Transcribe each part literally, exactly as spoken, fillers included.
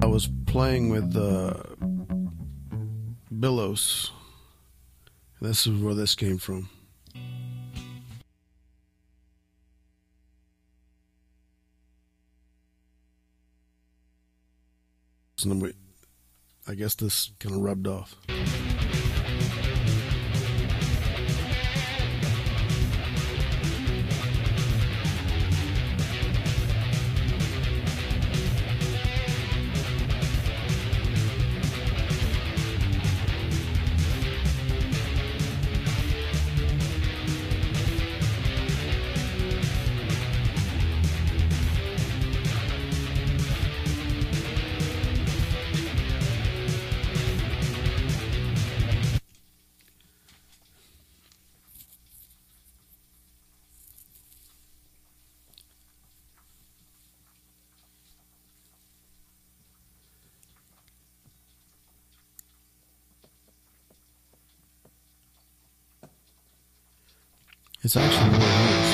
I was playing with uh, Billows. This is where this came from. I guess this kind of rubbed off. It's actually more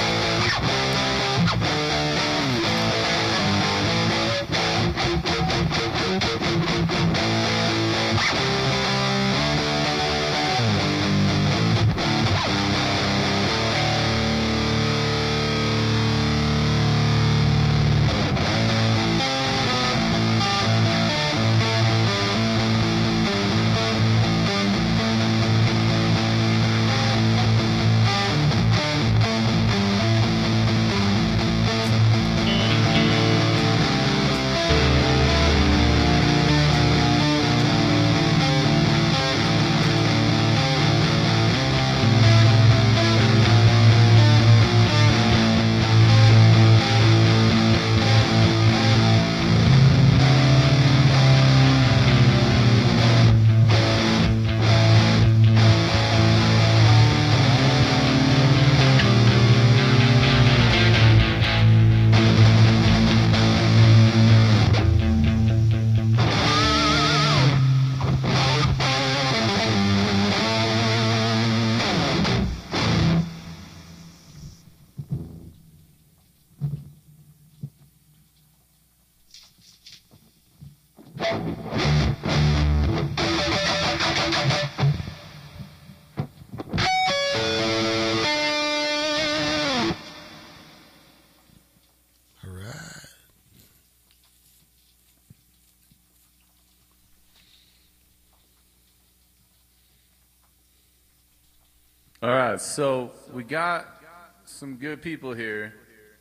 All right, so we got some good people here.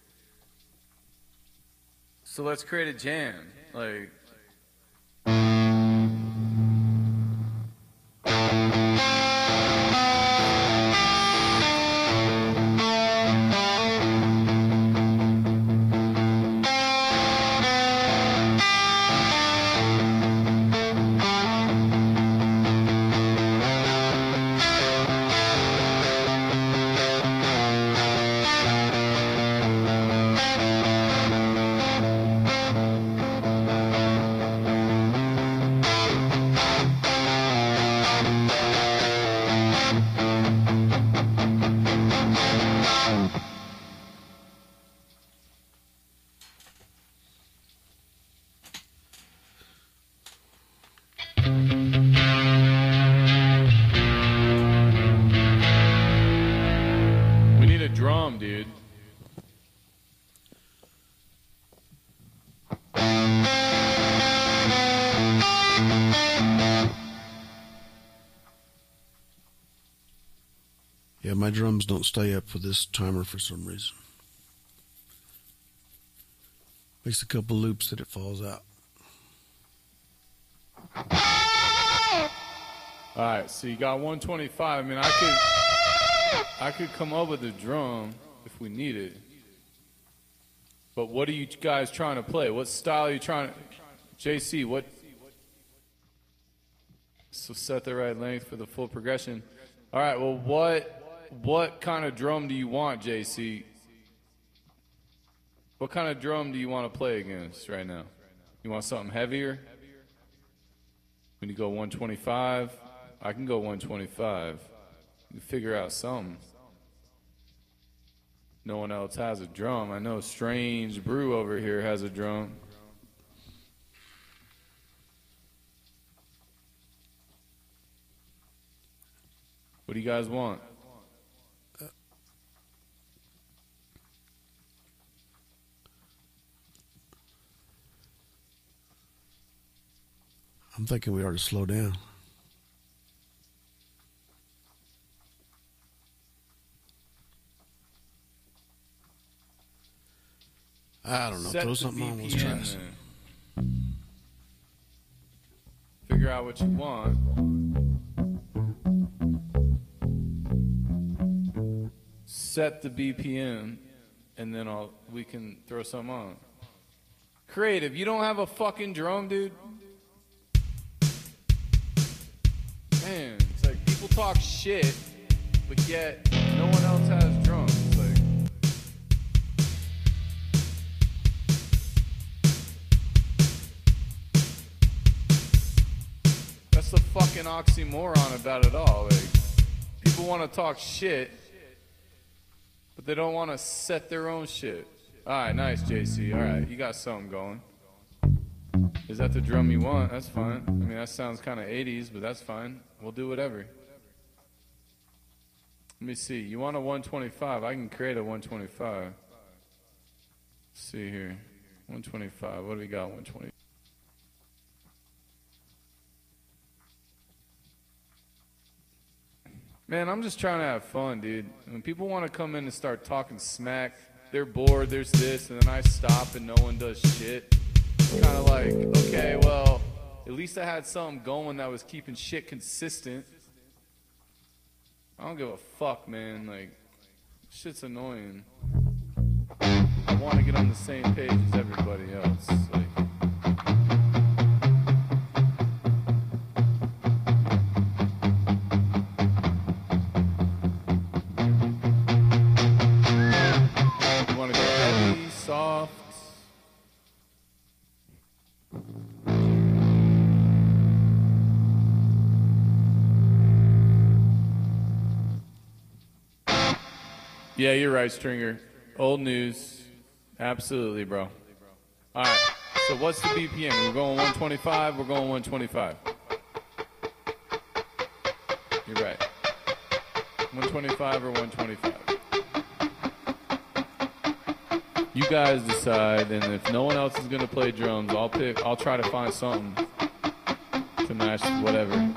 So let's create a jam. Like, we need a drum, dude. Yeah, my drums don't stay up for this timer for some reason. Makes a couple loops that it falls out. All right, so you got one twenty-five. I mean, I could, I could come up with a drum if we need it. But what are you guys trying to play? What style are you trying to? J C, what? So set the right length for the full progression. All right. Well, what, what kind of drum do you want, J C? What kind of drum do you want to play against right now? You want something heavier? When you go one twenty-five, I can go one twenty-five. You can figure out something. No one else has a drum. I know Strange Brew over here has a drum. What do you guys want? I'm thinking we ought to slow down. I don't know. Set Throw the something on. Let's B P try M this. then. Figure out what you want. Set the B P M, and then I'll we can throw something on. Creative, you don't have a fucking drum, dude? Man, it's like people talk shit, but yet no one else has drums. Like, that's the fucking oxymoron about it all. Like, people want to talk shit, but they don't want to set their own shit. All right, nice, J C. All right, you got something going. Is that the drum you want? That's fine. I mean, that sounds kind of eighties, but that's fine. We'll do whatever. Let me see. You want a one twenty-five? I can create a one twenty-five. Let's see here. one twenty-five. What do we got? one twenty. Man, I'm just trying to have fun, dude. When people want to come in and start talking smack, they're bored, there's this, and then I stop and no one does shit. It's kind of like, okay, well, at least I had something going that was keeping shit consistent. I don't give a fuck, man. Like, shit's annoying. I want to get on the same page as everybody else. Like, soft. Yeah, you're right, Stringer. Old news. Absolutely, bro. All right. So what's the B P M? We're going one twenty-five. We're going one twenty-five. You're right. one twenty-five or one twenty-five. You guys decide, and if no one else is gonna play drums, I'll pick. I'll try to find something to match whatever.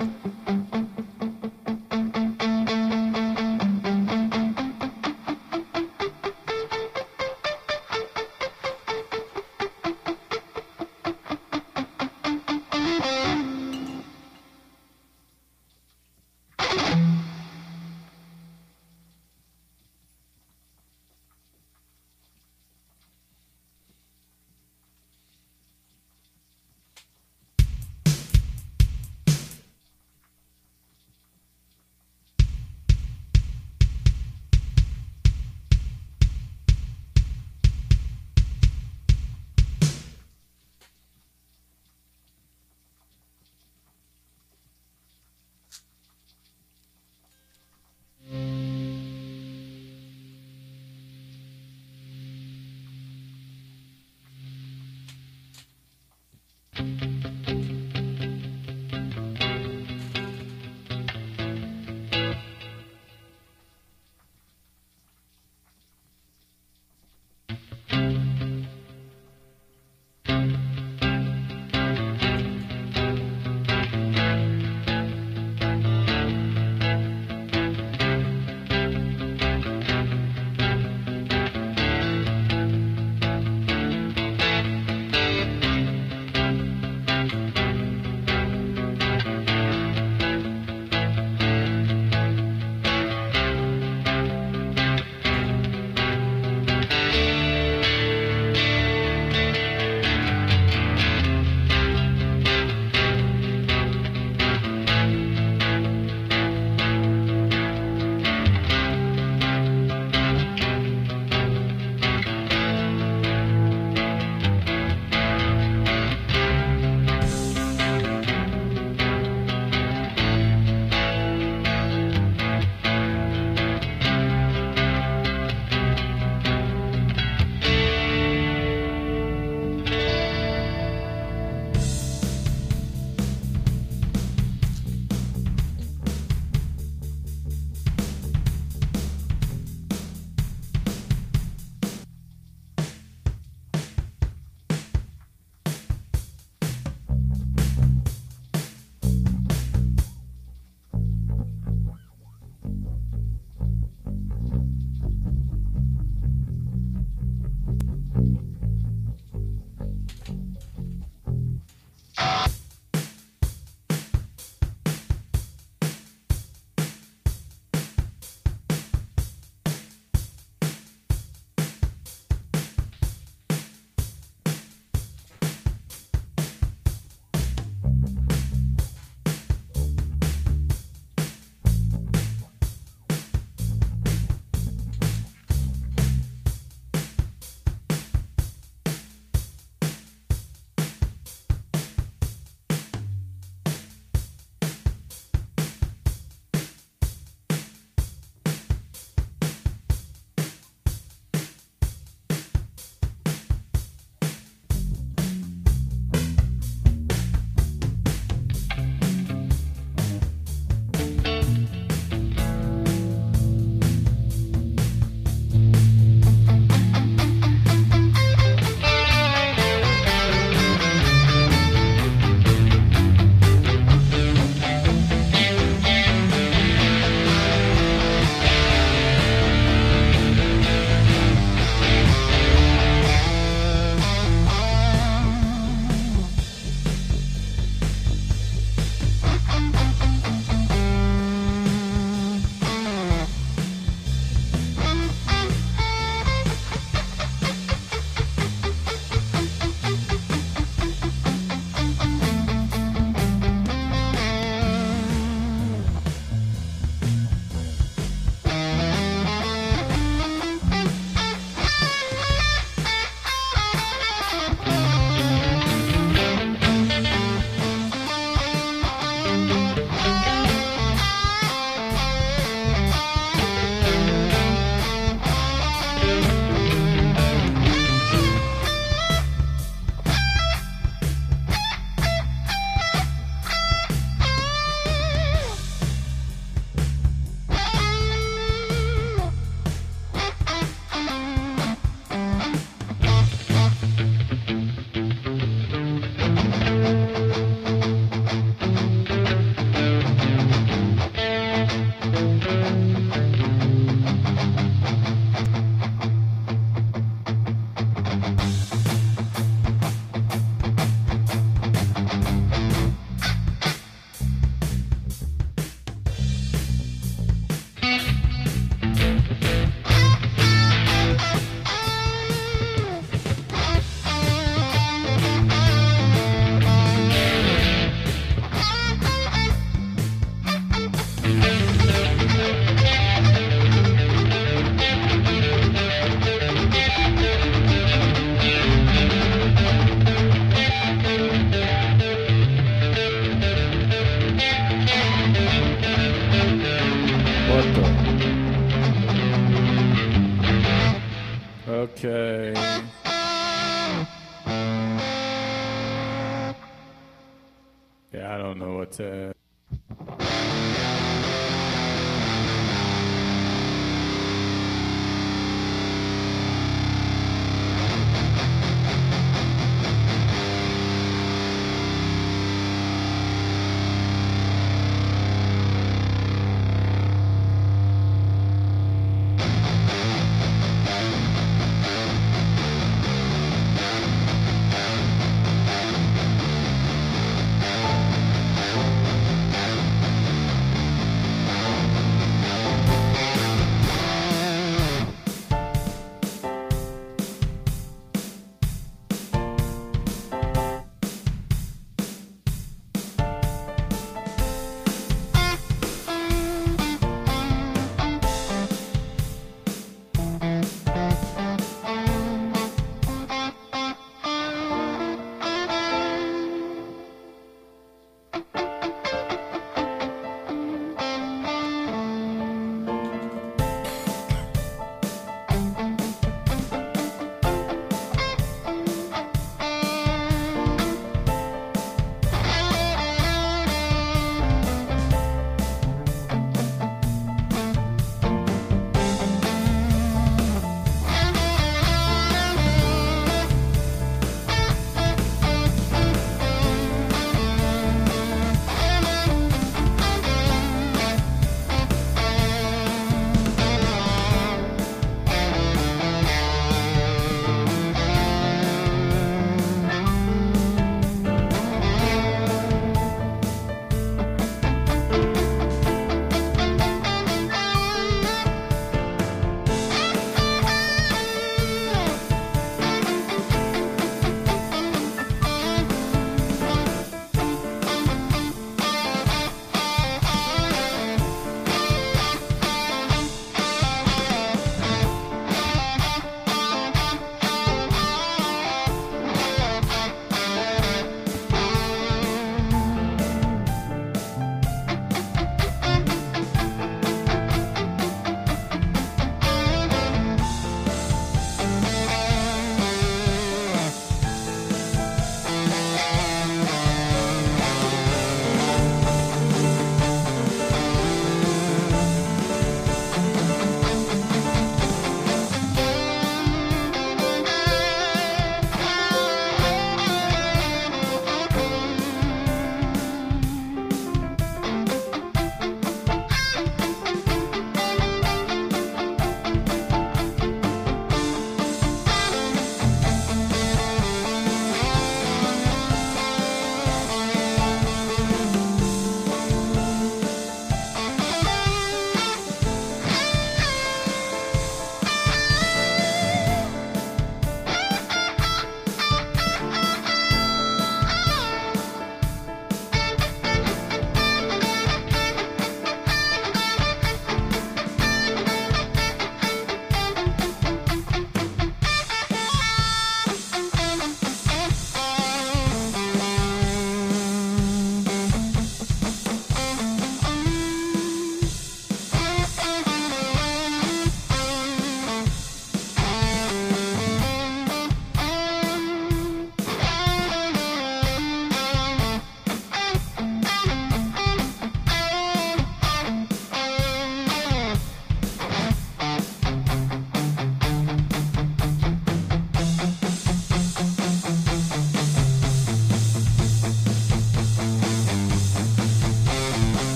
Okay. Yeah, I don't know what to.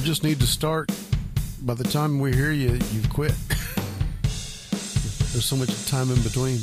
just need to start. By the time we hear you, you've quit. There's so much time in between.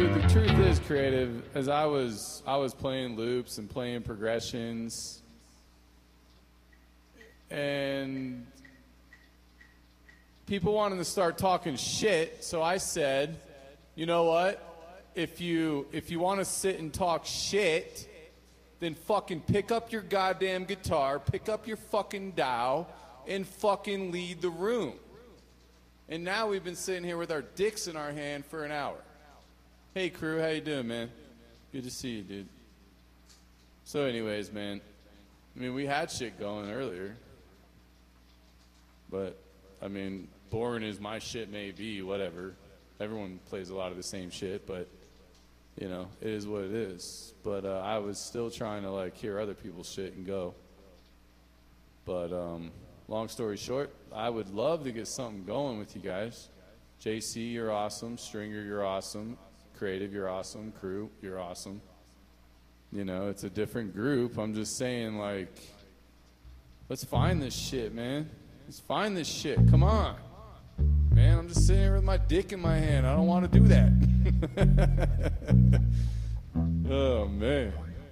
Dude, the truth is, creative, as I was I was playing loops and playing progressions, and people wanted to start talking shit, so I said, you know what? If you if you want to sit and talk shit, then fucking pick up your goddamn guitar, pick up your fucking Dow, and fucking lead the room. And now we've been sitting here with our dicks in our hand for an hour. Hey, crew, how you doing, man? Good to see you, dude. So anyways, man, I mean, we had shit going earlier. But, I mean, boring as my shit may be, whatever. Everyone plays a lot of the same shit, but, you know, it is what it is. But uh, I was still trying to, like, hear other people's shit and go. But, um, long story short, I would love to get something going with you guys. J C, you're awesome. Stringer, you're awesome. Creative, you're awesome. Crew, you're awesome. You know, it's a different group. I'm just saying, like, let's find this shit, man. Let's find this shit. Come on. Man, I'm just sitting here with my dick in my hand. I don't want to do that. Oh, man.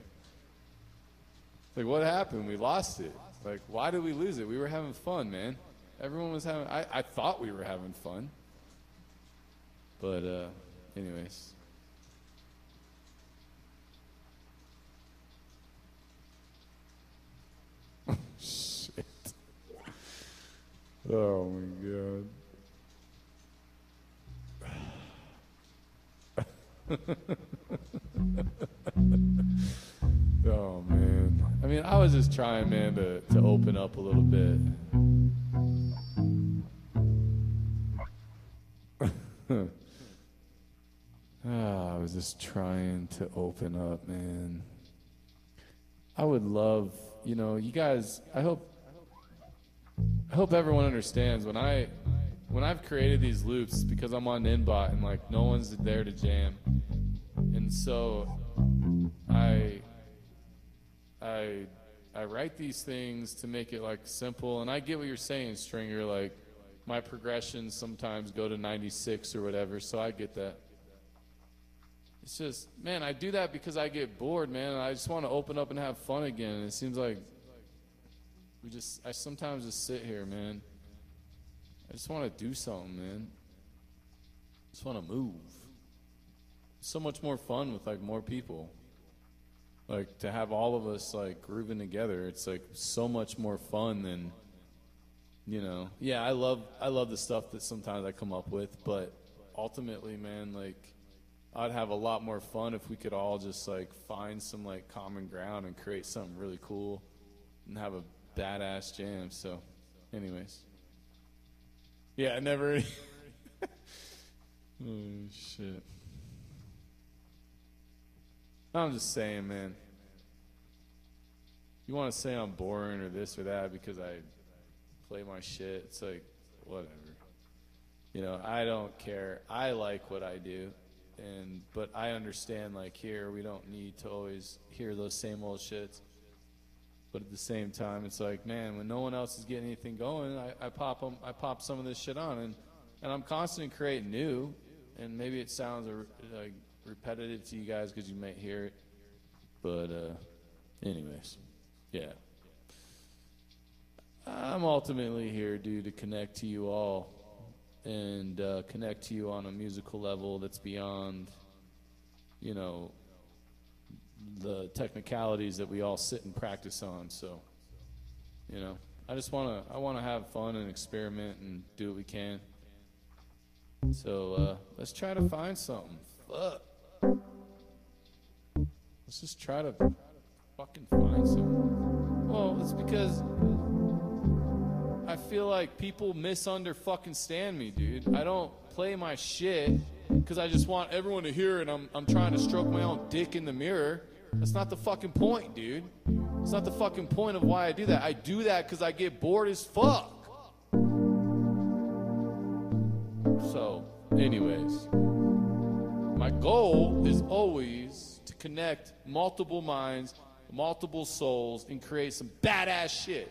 Like, what happened? We lost it. Like, why did we lose it? We were having fun, man. Everyone was having... I, I thought we were having fun. But, uh, anyways... Shit. Oh my god. Oh man. I mean, I was just trying, man, to, to open up a little bit. Ah, I was just trying to open up, man. I would love, you know, you guys, I hope I hope everyone understands when I when I've created these loops because I'm on Ninbot and like no one's there to jam. And so I I I write these things to make it like simple, and I get what you're saying, Stringer, like my progressions sometimes go to ninety-six or whatever, so I get that. It's just, man, I do that because I get bored, man, and I just want to open up and have fun again. And it seems like we just, I sometimes just sit here, man. I just want to do something, man. I just want to move. It's so much more fun with, like, more people. Like, to have all of us, like, grooving together, it's, like, so much more fun than, you know. Yeah, I love, I love the stuff that sometimes I come up with, but ultimately, man, like, I'd have a lot more fun if we could all just, like, find some, like, common ground and create something really cool and have a badass jam. So, anyways. Yeah, I never... Oh, shit. I'm just saying, man. You want to say I'm boring or this or that because I play my shit, it's like, whatever. You know, I don't care. I like what I do. And but I understand, like, here we don't need to always hear those same old shits. But at the same time, it's like, man, when no one else is getting anything going, I, I pop 'em, I pop some of this shit on, and and I'm constantly creating new. And maybe it sounds uh, like repetitive to you guys because you might hear it. But uh, anyways, yeah. I'm ultimately here, dude, to connect to you all. And uh, connect to you on a musical level that's beyond, you know, the technicalities that we all sit and practice on. So, you know, I just want to, I want to have fun and experiment and do what we can. So uh, let's try to find something. Fuck. Let's just try to fucking find something. Well, it's because I feel like people misunder-fucking-stand me, dude. I don't play my shit because I just want everyone to hear it. I'm, I'm trying to stroke my own dick in the mirror. That's not the fucking point, dude. It's not the fucking point of why I do that. I do that because I get bored as fuck. So, anyways, my goal is always to connect multiple minds, multiple souls, and create some badass shit.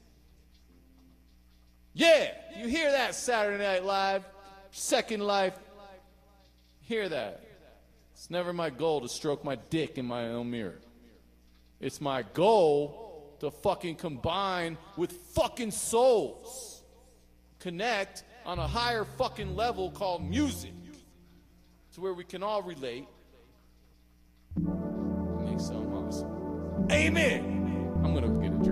Yeah, you hear that, Saturday Night Live, Second Life. Hear that. It's never my goal to stroke my dick in my own mirror. It's my goal to fucking combine with fucking souls. Connect on a higher fucking level called music. To where we can all relate. Make something awesome. Amen! I'm gonna get a drink.